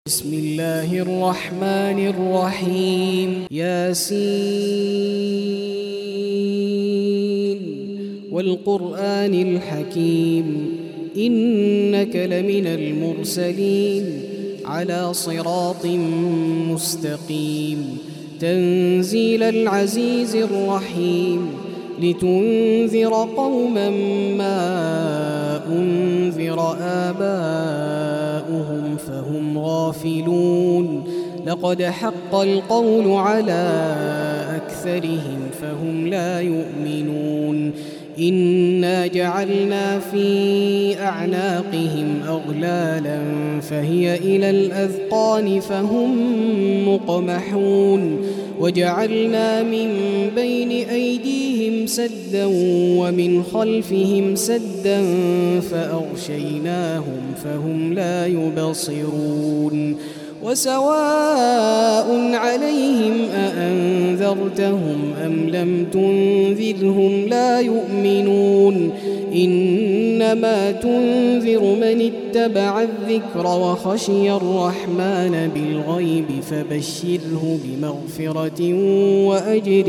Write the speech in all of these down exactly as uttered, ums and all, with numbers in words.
بسم الله الرحمن الرحيم ياسين والقرآن الحكيم إنك لمن المرسلين على صراط مستقيم تنزيل العزيز الرحيم لتنذر قوما ما أنذر آباؤهم فهم غافلون لقد حق القول على أكثرهم فهم لا يؤمنون إنا جعلنا في أعناقهم أغلالا فهي إلى الأذقان فهم مقمحون وجعلنا من بين أيديهم سدا ومن خلفهم سدا فأغشيناهم فهم لا يبصرون وسواء عليهم أأنذرتهم أم لم تنذرهم لا يؤمنون إنما تنذر من اتبع الذكر وخشي الرحمن بالغيب فبشره بمغفرة وأجر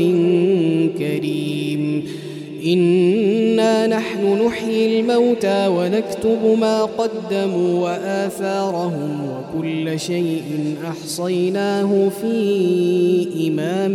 كريم إنا نحن نحيي الموتى ونكتب ما قدموا وآثارهم وكل شيء أحصيناه في إمام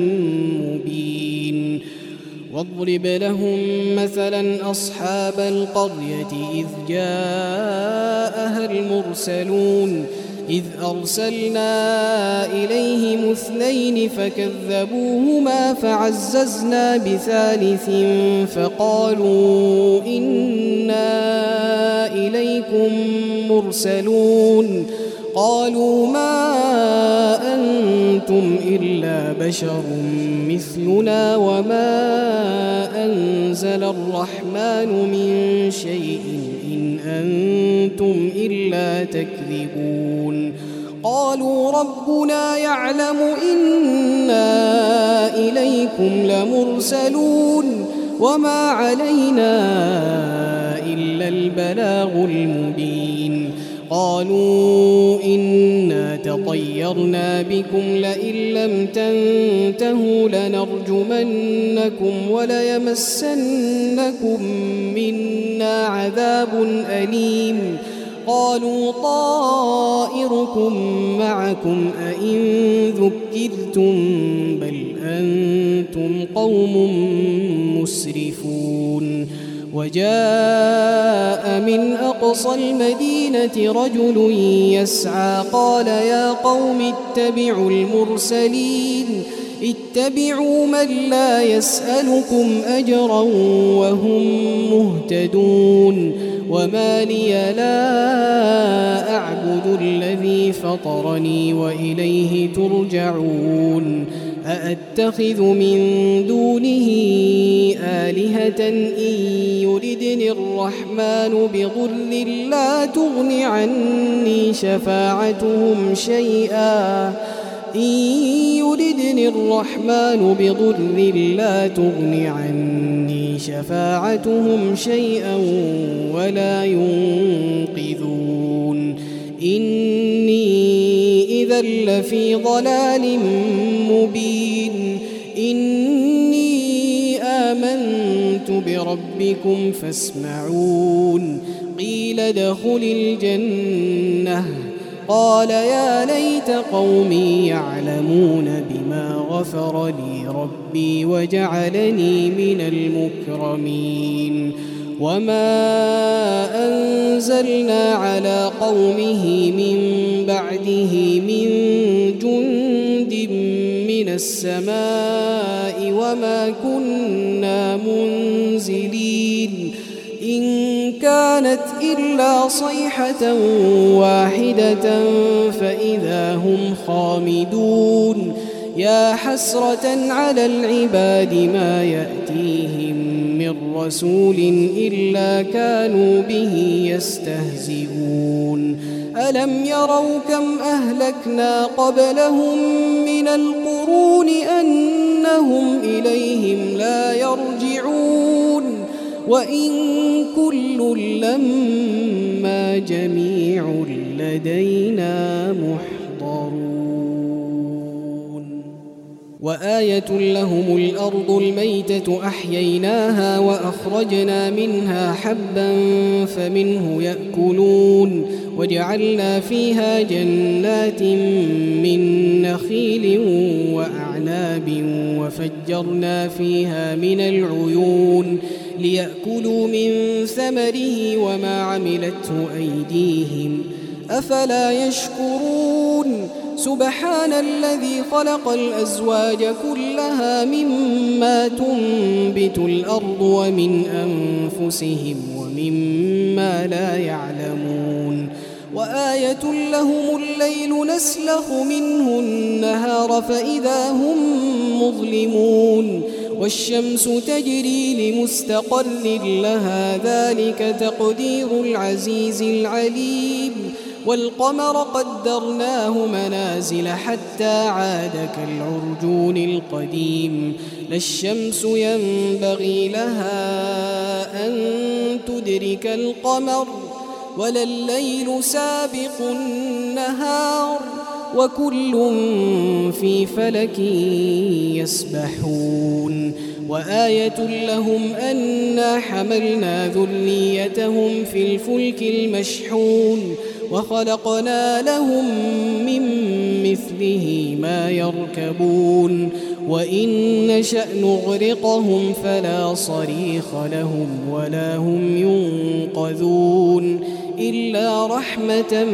مبين واضرب لهم مثلا أصحاب القرية إذ جاءها المرسلون إذ أرسلنا إليهم اثنين فكذبوهما فعززنا بثالث فقالوا إنا إليكم مرسلون قالوا ما أنتم إلا بشر مثلنا وما أنزل الرحمن من شيء إن أنتم إلا تكذبون قالوا ربنا يعلم إنا إليكم لمرسلون وما علينا إلا البلاغ المبين قالوا إنا تطيرنا بكم لئن لم تنتهوا لنرجمنكم وليمسنكم منا عذاب أليم قالوا طائركم معكم أئن ذكرتم بل أنتم قوم مسرفون وجاء من أقصى المدينة رجل يسعى قال يا قوم اتبعوا المرسلين اتبعوا من لا يسألكم أجرا وهم مهتدون وما لي لا أعبد الذي فطرني وإليه ترجعون أأتخذ من دونه آلهة إن يردني الرحمن بضر لا تغن عني شفاعتهم شيئا إن يردني الرحمن بضر لا تغن عني شفاعتهم شيئا ولا ينقذون إني إذا لفي ضلال مبين إني آمنت بربكم فاسمعون قيل ادخل الجنة قال يا ليت قومي يعلمون بما غفر لي ربي وجعلني من المكرمين وما أنزلنا على قومه من بعده من جند من السماء وما كنا منزلين إن كانت إلا صيحة واحدة فإذا هم خامدون يا حسرة على العباد ما يأتيهم من رسول إلا كانوا به يستهزئون ألم يروا كم أهلكنا قبلهم من القرون أنهم إليهم لا يرجعون وإن كل لما جميع لدينا محضرون. وآية لهم الأرض الميتة أحييناها وأخرجنا منها حبا فمنه يأكلون وجعلنا فيها جنات من نخيل وأعناب وفجرنا فيها من العيون ليأكلوا من ثمره وما عملته أيديهم أفلا يشكرون. سبحان الذي خلق الأزواج كلها مما تنبت الأرض ومن أنفسهم ومما لا يعلمون. وآية لهم الليل نسلخ منه النهار فإذا هم مظلمون والشمس تجري لمستقر لها ذلك تقدير العزيز العليم. والقمر قدرناه منازل حتى عاد كالعرجون القديم لا الشمس ينبغي لها أن تدرك القمر ولا الليل سابق النهار وكل في فلك يسبحون. وآية لهم أنا حملنا ذريتهم في الفلك المشحون وخلقنا لهم من مثله ما يركبون وإن نشأ نغرقهم فلا صريخ لهم ولا هم ينقذون إلا رحمة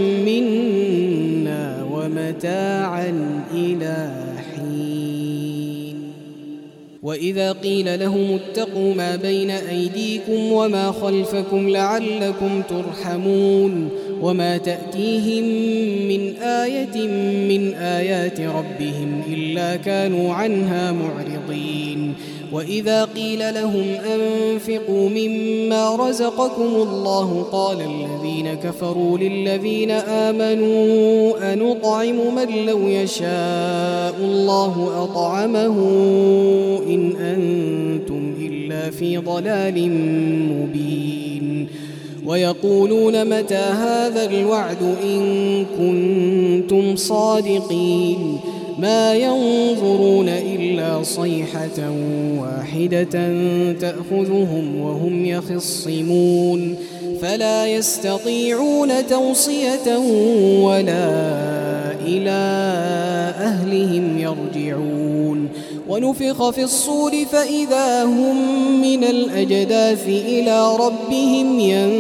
منا ومتاعا إلى حين. وإذا قيل لهم اتقوا ما بين أيديكم وما خلفكم لعلكم ترحمون وما تأتيهم من آية من آيات ربهم إلا كانوا عنها معرضين. وإذا قيل لهم أنفقوا مما رزقكم الله قال الذين كفروا للذين آمنوا أنطعم من لو يشاء الله أطعمه إن أنتم إلا في ضلال مبين. ويقولون متى هذا الوعد إن كنتم صادقين ما ينظرون إلا صيحة واحدة تأخذهم وهم يخصمون فلا يستطيعون توصية ولا إلى أهلهم يرجعون. ونفخ في الصور فإذا هم من الأجداث إلى ربهم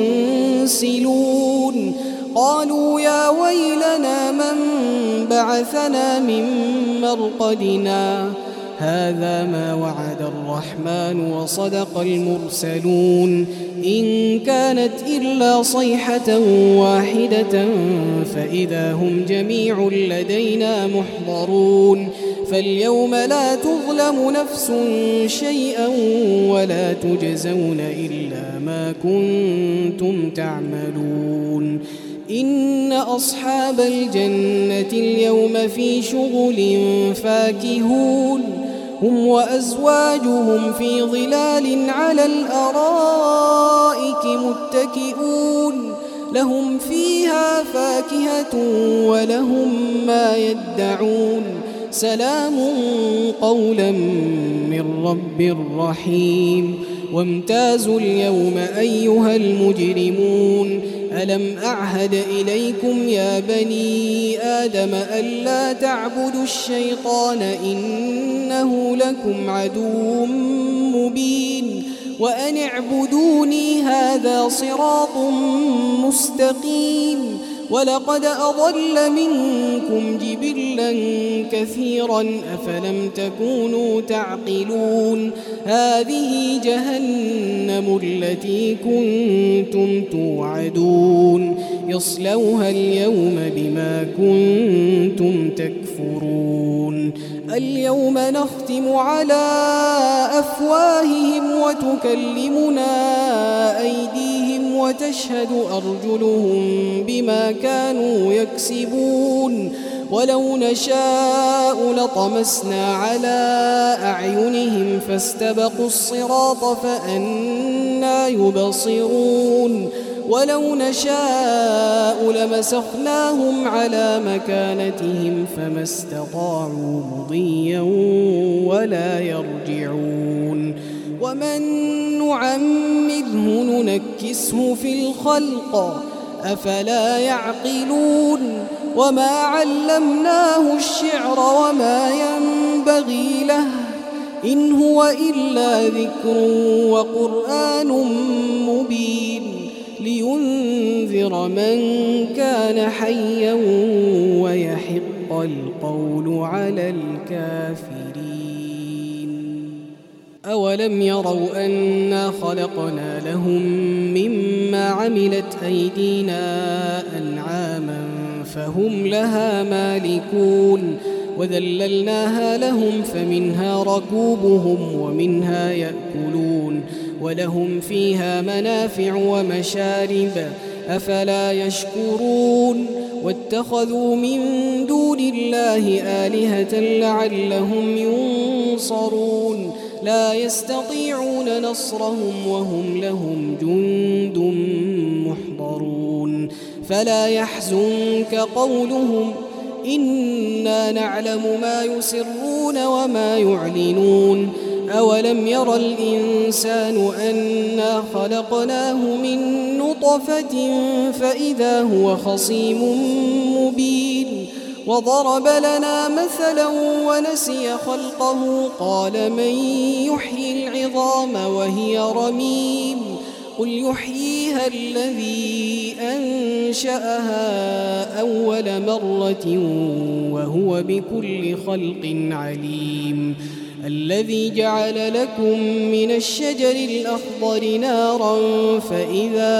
ينسلون قالوا يا ويلنا من بعثنا من مرقدنا هذا ما وعد الرحمن وصدق المرسلون إن كانت إلا صيحة واحدة فإذا هم جميع لدينا محضرون. فاليوم لا تظلم نفس شيئا ولا تجزون إلا ما كنتم تعملون. إن أصحاب الجنة اليوم في شغل فاكهون هم وأزواجهم في ظلال على الأرائك متكئون لهم فيها فاكهة ولهم ما يدعون سلام قولا من رب رحيم. وامتازوا اليوم أيها المجرمون ألم أعهد إليكم يا بني آدم ألا تعبدوا الشيطان إنه لكم عدو مبين وأن اعبدوني هذا صراط مستقيم. ولقد أضل منكم جبلا كثيرا أفلم تكونوا تعقلون هذه جهنم التي كنتم توعدون يصلوها اليوم بما كنتم تكفرون. اليوم نختم على أفواههم وتكلمنا أيديهم وتشهد أرجلهم بما كانوا يكسبون ولو نشاء لطمسنا على أعينهم فاستبقوا الصراط فأنى يبصرون ولو نشاء لمسخناهم على مكانتهم فما استطاعوا مضيا ولا يرجعون ومن نعمره ننكسه في الخلق أفلا يعقلون وما علمناه الشعر وما ينبغي له إن هو إلا ذكر وقرآن مبين لينذر من كان حيا ويحق القول على الكافرين أولم يروا أنا خلقنا لهم مما عملت أيدينا أنعاما فهم لها مالكون وذللناها لهم فمنها ركوبهم ومنها يأكلون ولهم فيها منافع ومشارب أفلا يشكرون واتخذوا من دون الله آلهة لعلهم ينصرون لا يستطيعون نصرهم وهم لهم جند محضرون فلا يحزنك قولهم إنا نعلم ما يسرون وما يعلنون أولم ير الإنسان أنا خلقناه من نطفة فإذا هو خصيم مبين وضرب لنا مثلا ونسي خلقه قال من يحيي العظام وهي رميم قل يحييها الذي أنشأها أول مرة وهو بكل خلق عليم الذي جعل لكم من الشجر الأخضر نارا فإذا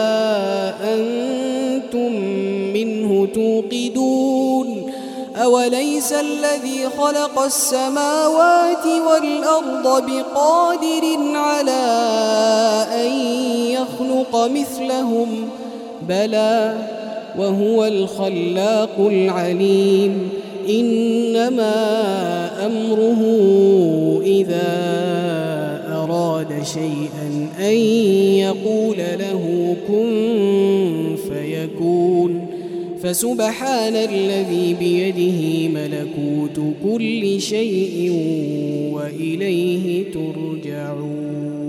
أنتم منه توقدون أوليس الذي خلق السماوات والأرض بقادر على أن يخلق مثلهم بلى وهو الخلاق العليم إنما أمره إذا أراد شيئا أن يقول له كن فيكون فسبحان الذي بيده ملكوت كل شيء وإليه ترجعون.